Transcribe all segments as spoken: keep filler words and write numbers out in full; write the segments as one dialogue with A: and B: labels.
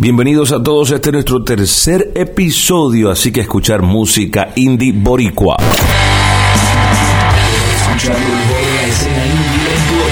A: Bienvenidos a todos, este es nuestro tercer episodio, así que escuchar música indie boricua.
B: Escuchar lo mejor de la escena indie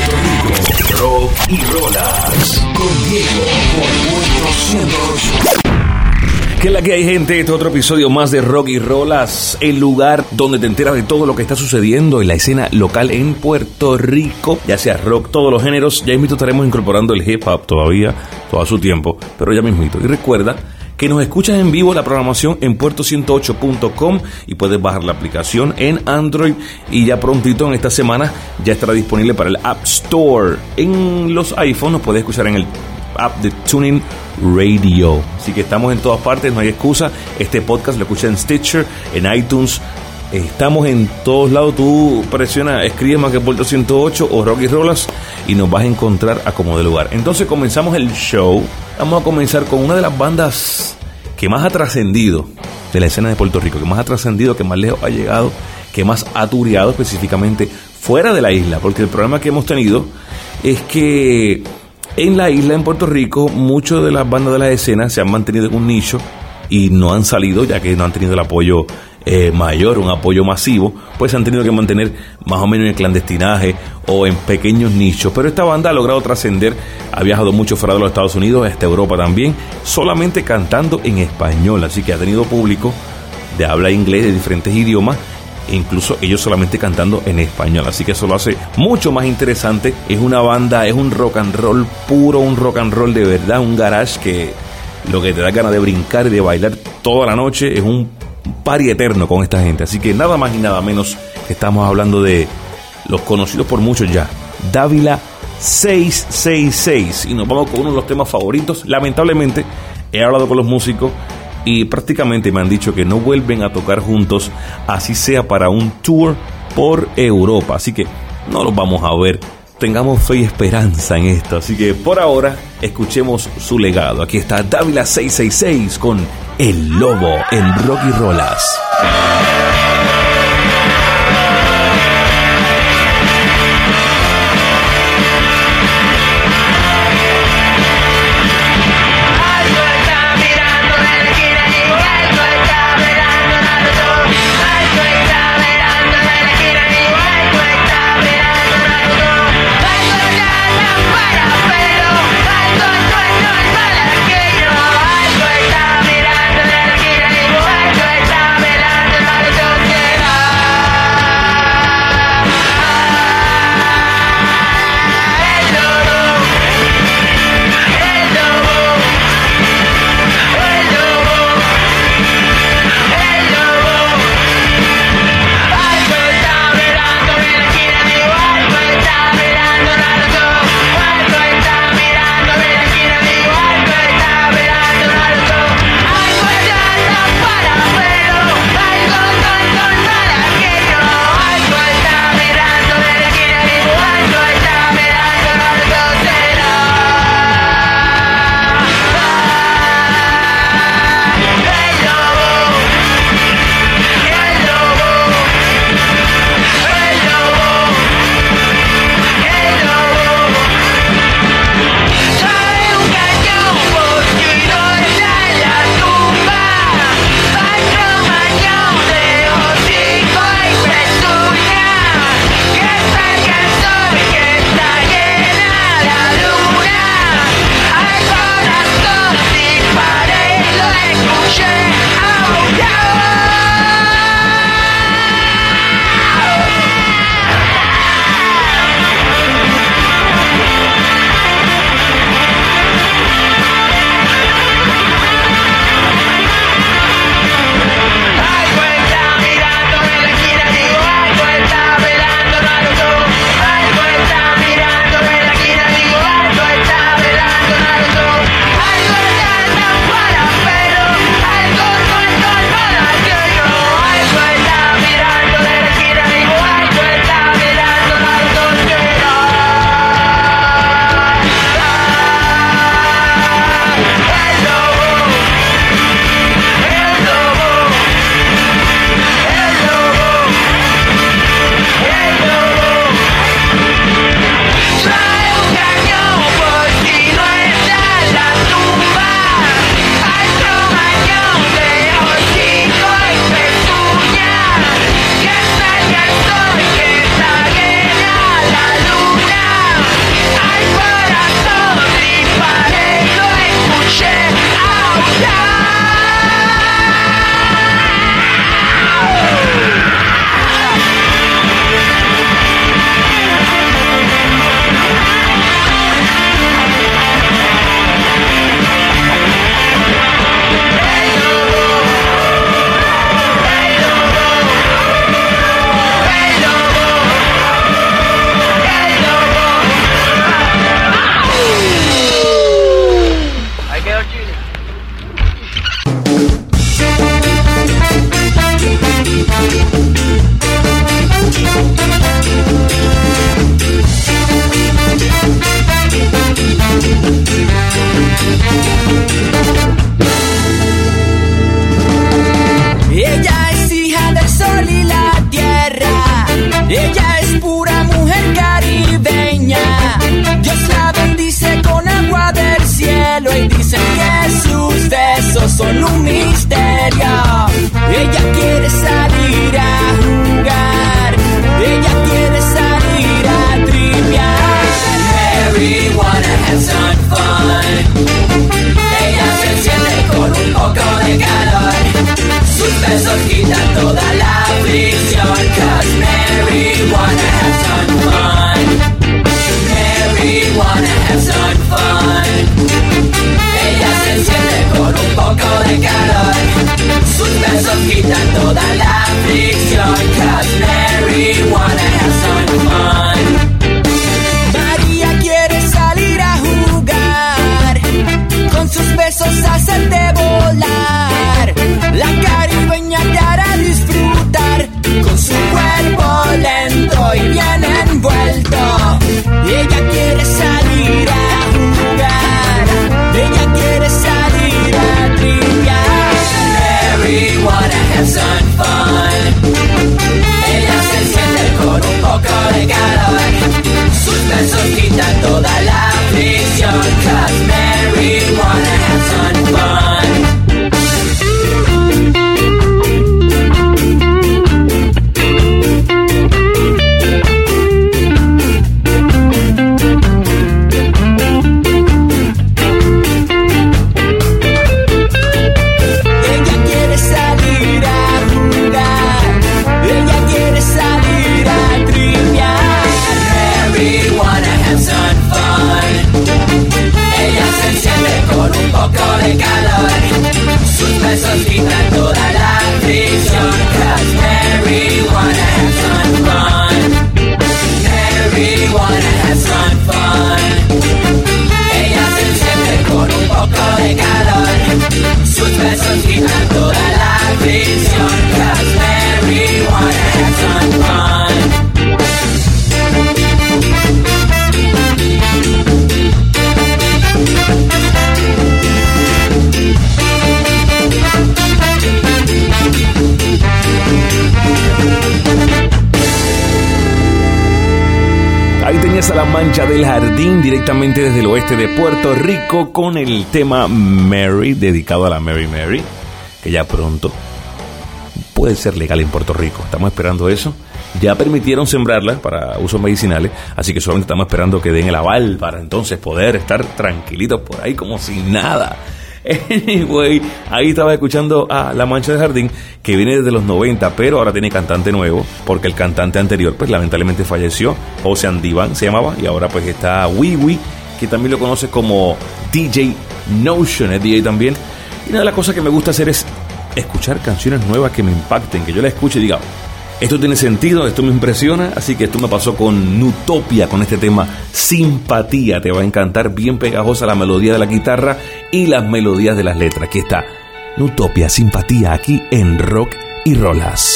B: en Puerto Rico. Rock y Rolas con Diego por Puerto ciento ocho.
A: ¿Qué es la que hay, gente? Este es otro episodio más de Rock y Rolas, el lugar donde te enteras de todo lo que está sucediendo en la escena local en Puerto Rico, ya sea rock, todos los géneros. Ya mismito estaremos incorporando el hip hop todavía, todo a su tiempo, pero ya mismito. Y recuerda que nos escuchas en vivo la programación en puerto ciento ocho punto com y puedes bajar la aplicación en Android, y ya prontito en esta semana ya estará disponible para el App Store. En los iPhones nos puedes escuchar en el app de TuneIn Radio. Así que estamos en todas partes, no hay excusa. Este podcast lo escuchas en Stitcher, en iTunes. Estamos en todos lados. Tú presiona, escribe más que Puerto ciento ocho o Rock y Rolas y nos vas a encontrar a como de lugar. Entonces comenzamos el show. Vamos a comenzar con una de las bandas que más ha trascendido de la escena de Puerto Rico, que más ha trascendido, que más lejos ha llegado, que más ha tureado específicamente fuera de la isla, porque el problema que hemos tenido es que en la isla, en Puerto Rico, muchas de las bandas de la escena se han mantenido en un nicho y no han salido, ya que no han tenido el apoyo eh, mayor, un apoyo masivo, pues se han tenido que mantener más o menos en el clandestinaje o en pequeños nichos. Pero esta banda ha logrado trascender, ha viajado mucho fuera de los Estados Unidos, hasta Europa también, solamente cantando en español, así que ha tenido público de habla inglés, de diferentes idiomas, e incluso ellos solamente cantando en español, así que eso lo hace mucho más interesante. Es una banda, es un rock and roll puro, un rock and roll de verdad, un garage que lo que te da ganas de brincar y de bailar toda la noche. Es un party eterno con esta gente, así que nada más y nada menos que estamos hablando de los conocidos por muchos ya, Dávila seiscientos sesenta y seis, y nos vamos con uno de los temas favoritos. Lamentablemente he hablado con los músicos y prácticamente me han dicho que no vuelven a tocar juntos, así sea para un tour por Europa, así que no los vamos a ver. Tengamos fe y esperanza en esto, así que por ahora escuchemos su legado. Aquí está Dávila seiscientos sesenta y seis con El Lobo en Rock y Rolas.
C: Mirando y dicen que sus besos son un misterio. Ella quiere salir a jugar, ella quiere salir a triviar. Mary wanna have some fun. Ella se enciende con un poco de calor. Sus besos quitan toda la fricción. Cause Mary wanna have some fun. Mary wanna have some fun. Ella se enciende con un poco de calor. Sus besos quitan toda la fricción. Cause Mary wanna have some fun. María quiere salir a jugar, con sus besos hacerte volar. La caribeña te hará disfrutar, con su cuerpo lento y bien envuelto. Ella quiere salir a jugar, ella quiere salir a triviar. Mary wanna have some fun. Ella se enciende con un poco de calor. Sus besos quitan toda la fricción. Cause Mary wanna have some fun. De calor, sus besos quitan toda la fricción. Cause Mary wanna have some fun. Mary wanna have some fun. Ella se enciende con un poco de calor. Sus besos quitan toda la fricción. Cause Mary wanna have some fun.
A: Ahí tenías a La Mancha del Jardín directamente desde el oeste de Puerto Rico con el tema Mary, dedicado a la Mary Mary, que ya pronto puede ser legal en Puerto Rico. Estamos esperando eso. Ya permitieron sembrarla para usos medicinales, así que solamente estamos esperando que den el aval para entonces poder estar tranquilitos por ahí como si nada. Anyway, ahí estaba escuchando a La Mancha del Jardín, que viene desde los noventa, pero ahora tiene cantante nuevo, porque el cantante anterior pues lamentablemente falleció. José Andiván se llamaba, y ahora pues está Wiwi, que también lo conoce como D J Notion, es D J también. Y una de las cosas que me gusta hacer es escuchar canciones nuevas que me impacten, que yo las escuche y diga, esto tiene sentido, esto me impresiona. Así que esto me pasó con Nutopia, con este tema Simpatía. Te va a encantar, bien pegajosa la melodía de la guitarra y las melodías de las letras. Aquí está Nutopia, Simpatía, aquí en Rock y Rolas.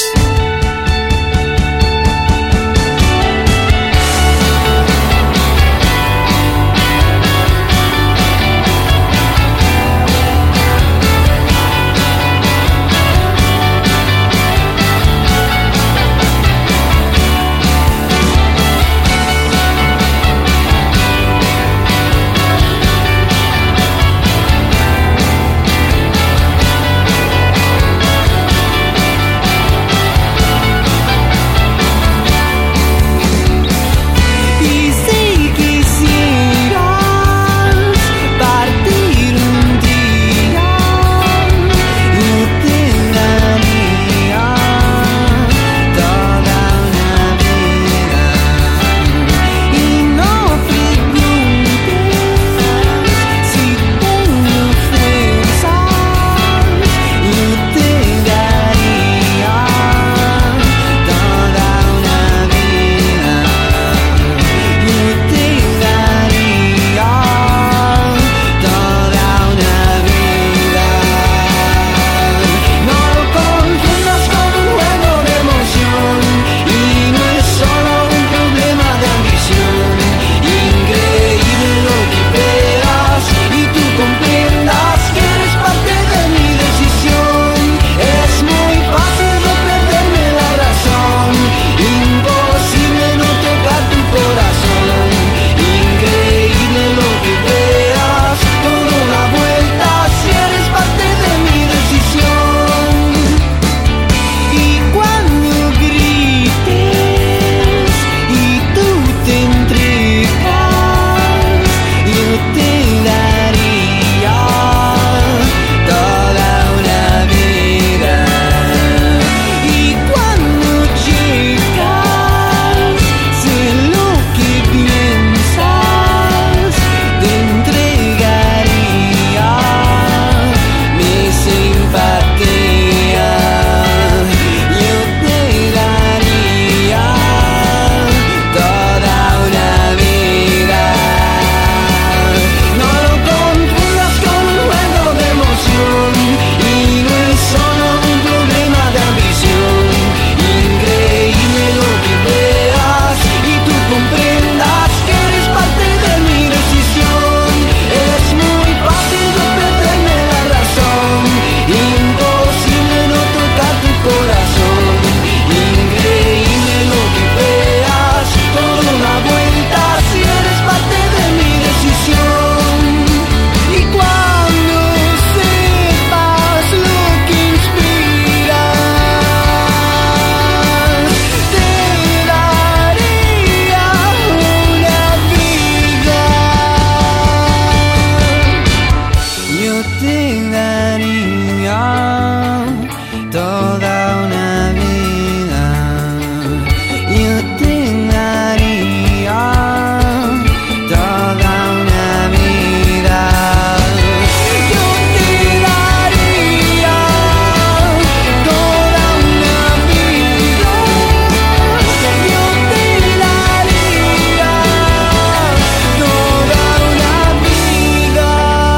D: te daría toda una vida. Yo te daría toda una vida. Yo te daría toda una vida. Yo te daría toda una vida.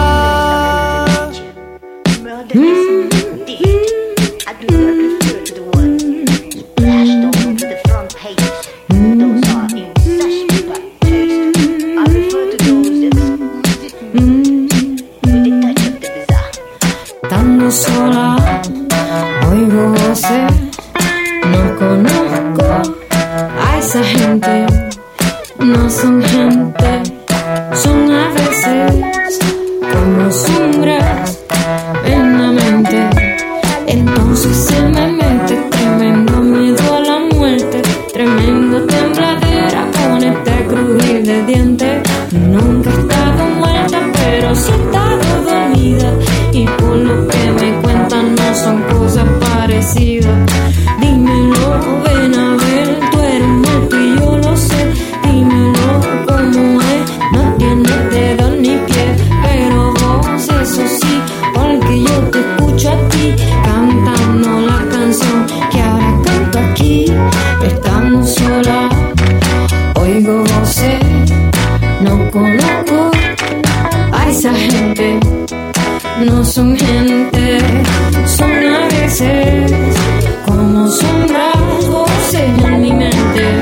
E: Murder is indeed. I do not refer to the one flashed all over the front pages. Those are insatiable but taste. I refer to those exquisite movies with a touch of the bizarre.
F: Estando sola, oigo voces, no conozco a esa gente, no son gente, son a veces como sombras en la mente. Entonces se me mete tremendo miedo a la muerte, tremenda tembladera con este crujir de dientes. Nunca he estado muerta, pero sí he estado dormida, y por lo que me cuentan no son cosas parecidas. Dímelo, ven a ver, tú eres muerto y yo lo sé. Dímelo cómo es, no tienes dedos ni pies, pero vos eso sí, porque yo te escucho a ti cantando la canción que ahora canto aquí. Estamos sola, oigo voces, no conozco a esa gente, no son gente, son a veces como sombras, voces en mi mente.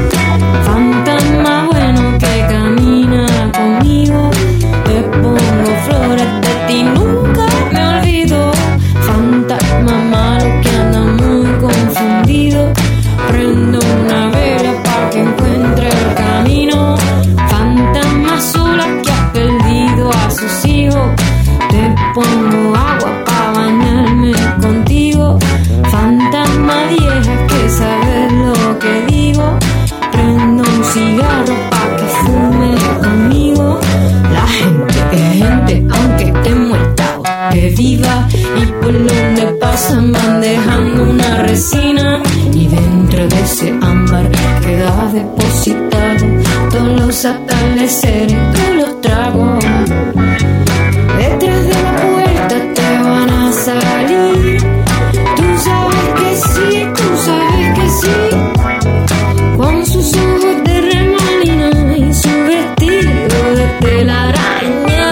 F: Fantasma bueno que camina conmigo, te pongo flores de ti, nunca me olvido. Fantasma malo que anda muy confundido, prendo una vela para que encuentre el camino. Fantasma sola que ha perdido a sus hijos, te pongo agua para bañarme contigo. Fantasma vieja que sabes lo que digo, prendo un cigarro pa' que fume conmigo. La gente es gente aunque esté muerta o esté viva, y por donde pasan van dejando una resina, y dentro de ese ámbar queda depositado todos los atardeceres, todos los tragos. Detrás de la puerta te van a salir, tú sabes que sí, tú sabes que sí, con sus ojos de remalina y su vestido de telaraña.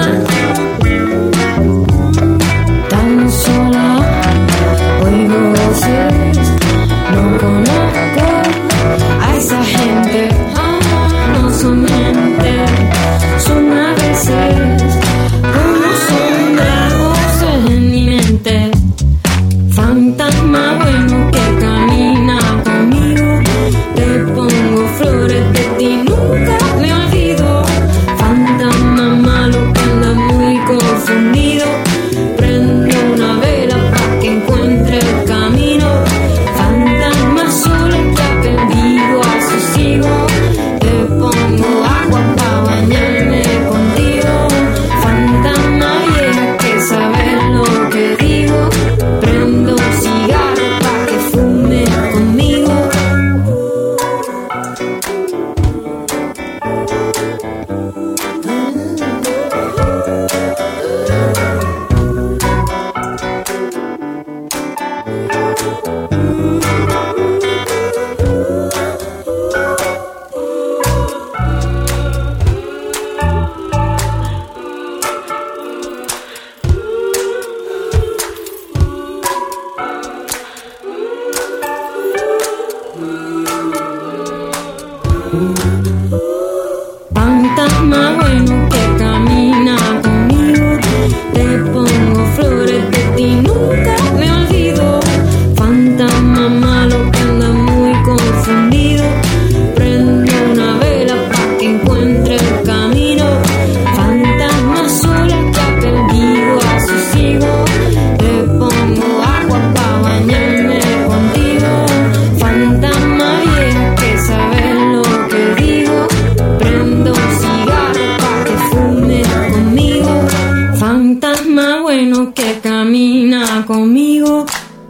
F: Tan sola, oigo voces, no conozco a esa gente, ah, no son gente, son a veces como sombras, voces en mi mente. Fantasma bueno que camina conmigo, te pongo flores de ti, nunca me olvido. Fantasma malo que anda muy confundido, prendo una vela para que encuentre el camino. Fantasma sola que ha perdido a sus hijos, te pongo agua para bañarme contigo. Fantasma vieja que sabe lo que digo, prendo un cigarro para que fume conmigo. moreno que camina conmigo.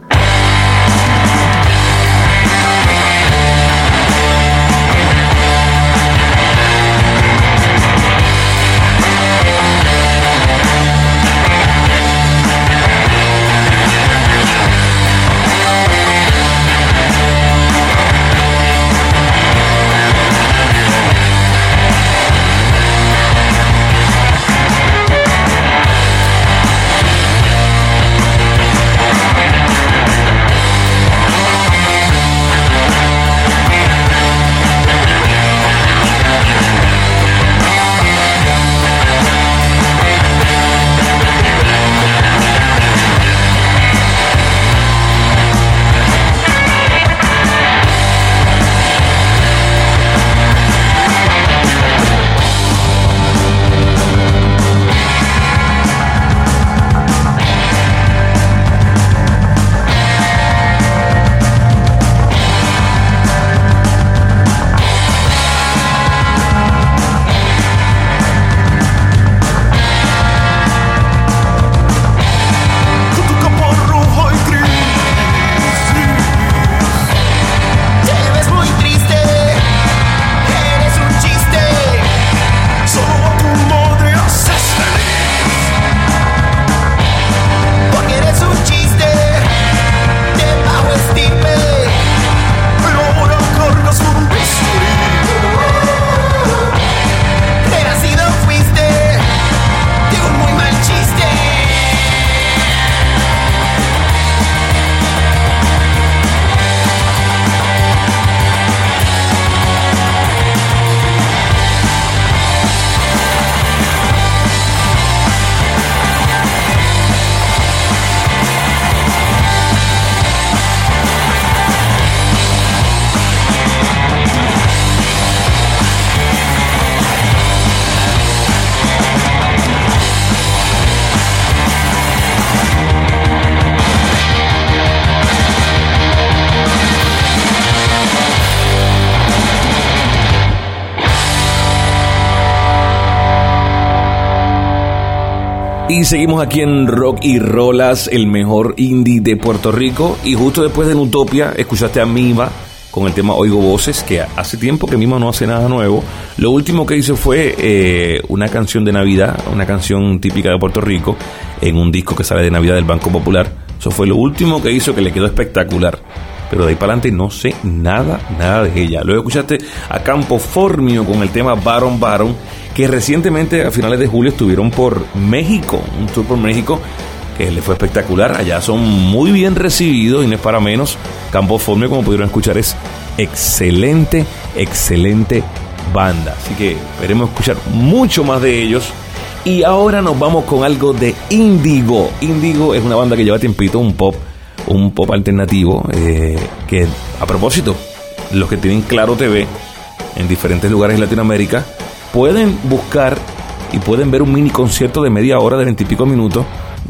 A: Y seguimos aquí en Rock y Rolas, el mejor indie de Puerto Rico. Y justo después de Utopia escuchaste a Mima con el tema Oigo Voces, que hace tiempo que Mima no hace nada nuevo. Lo último que hizo fue eh, una canción de Navidad, una canción típica de Puerto Rico, en un disco que sale de Navidad del Banco Popular. Eso fue lo último que hizo, que le quedó espectacular. Pero de ahí para adelante no sé nada, nada de ella. Luego escuchaste a Campo Formio con el tema Baron Baron, que recientemente a finales de julio estuvieron por México, un tour por México que le fue espectacular. Allá son muy bien recibidos y no es para menos. Campo Formio, como pudieron escuchar, es excelente, excelente banda. Así que esperemos escuchar mucho más de ellos. Y ahora nos vamos con algo de Índigo. Índigo es una banda que lleva tiempito, un pop, un pop alternativo, eh, que a propósito, los que tienen Claro T V en diferentes lugares de Latinoamérica pueden buscar y pueden ver un mini concierto de media hora, de veintipico minutos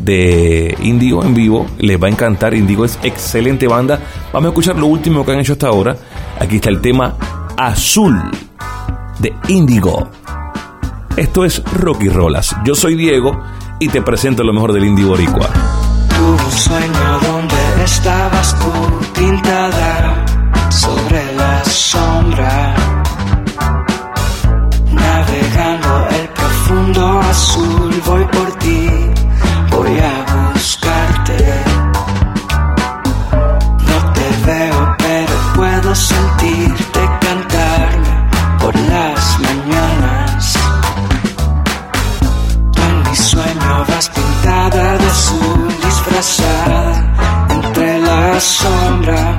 A: de Índigo en vivo. Les va a encantar. Índigo es excelente banda. Vamos a escuchar lo último que han hecho hasta ahora. Aquí está el tema Azul de Índigo. Esto es Rock y Rolas. Yo soy Diego y te presento lo mejor del indie boricua.
G: Tuve un sueño donde estabas tú, pintada sobre la sombra, navegando el profundo azul. Voy por ti, voy a buscarte. No te veo, pero puedo sentirte cantarme por las mañanas. Tú en mi sueño vas pintada de azul, disfrazada entre la sombra.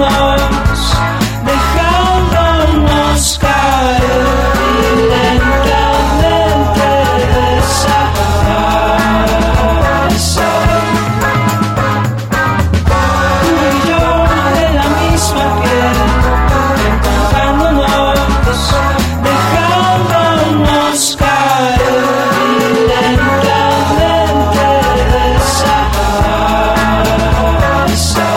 G: dejándonos, dejándonos caer lentamente desaparecer. Tú y yo de la misma piel, empujándonos, dejándonos caer lentamente desaparecer.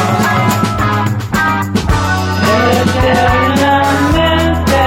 G: Eternamente.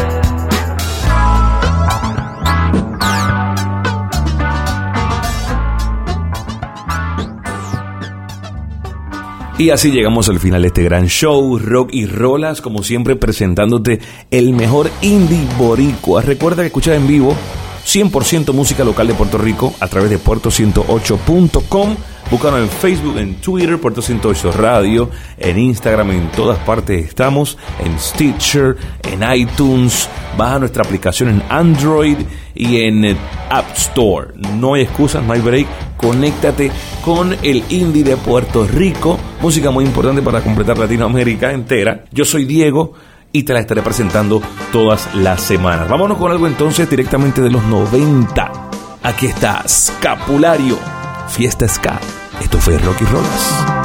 A: Y así llegamos al final de este gran show, Rock y Rolas, como siempre presentándote el mejor indie boricua. Recuerda que escuchar en vivo cien por ciento música local de Puerto Rico a través de puerto ciento ocho punto com. Búscanos en Facebook, en Twitter, Puerto ciento ocho Radio, en Instagram, en todas partes estamos, en Stitcher, en iTunes. Baja nuestra aplicación en Android y en App Store. No hay excusas, no hay break. Conéctate con el indie de Puerto Rico, música muy importante para completar Latinoamérica entera. Yo soy Diego y te la estaré presentando todas las semanas. Vámonos con algo entonces directamente de los noventa. Aquí está Scapulario, Fiesta Ska. Esto fue Rock y Rolas.